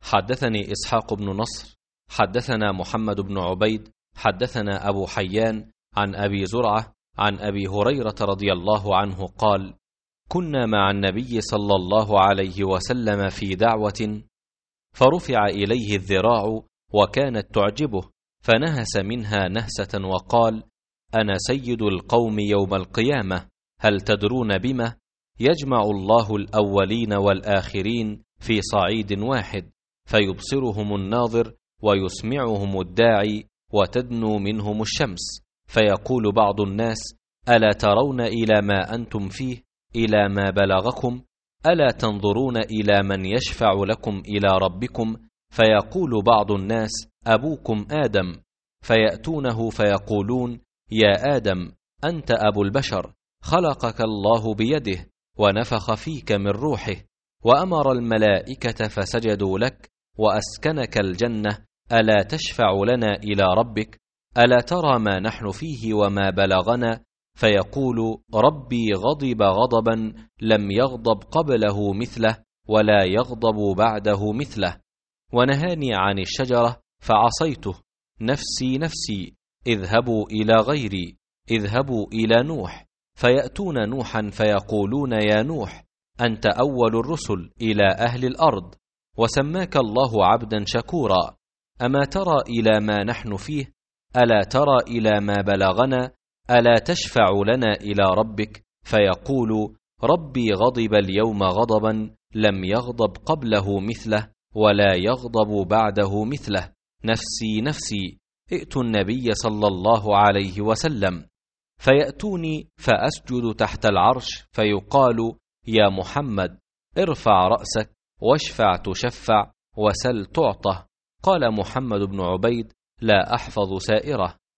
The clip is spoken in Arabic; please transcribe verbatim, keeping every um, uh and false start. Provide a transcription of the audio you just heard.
حدثني إسحاق بن نصر حدثنا محمد بن عبيد حدثنا أبو حيان عن أبي زرعة عن أبي هريرة رضي الله عنه قال: كنا مع النبي صلى الله عليه وسلم في دعوة، فرفع إليه الذراع وكانت تعجبه، فنهس منها نهسة وقال: أنا سيد القوم يوم القيامة، هل تدرون بما؟ يجمع الله الأولين والآخرين في صعيد واحد، فيبصرهم الناظر ويسمعهم الداعي، وتدنو منهم الشمس، فيقول بعض الناس: ألا ترون إلى ما أنتم فيه، إلى ما بلغكم؟ ألا تنظرون إلى من يشفع لكم إلى ربكم؟ فيقول بعض الناس: أبوكم آدم، فيأتونه فيقولون: يا آدم، أنت أبو البشر، خلقك الله بيده ونفخ فيك من روحه، وأمر الملائكة فسجدوا لك، وأسكنك الجنة، ألا تشفع لنا إلى ربك؟ ألا ترى ما نحن فيه وما بلغنا؟ فيقول: ربي غضب غضبا لم يغضب قبله مثله ولا يغضب بعده مثله، ونهاني عن الشجرة فعصيته، نفسي نفسي، اذهبوا إلى غيري، اذهبوا إلى نوح. فيأتون نوحا فيقولون: يا نوح، أنت أول الرسل إلى أهل الأرض، وسماك الله عبدا شكورا، أما ترى إلى ما نحن فيه؟ ألا ترى إلى ما بلغنا؟ ألا تشفع لنا إلى ربك؟ فيقول: ربي غضب اليوم غضبا لم يغضب قبله مثله ولا يغضب بعده مثله، نفسي نفسي، ائتوا النبي صلى الله عليه وسلم. فيأتوني فأسجد تحت العرش، فيقال: يا محمد، ارفع رأسك واشفع تشفع وسل تعطه. قال محمد بن عبيد: لا أحفظ سائرة.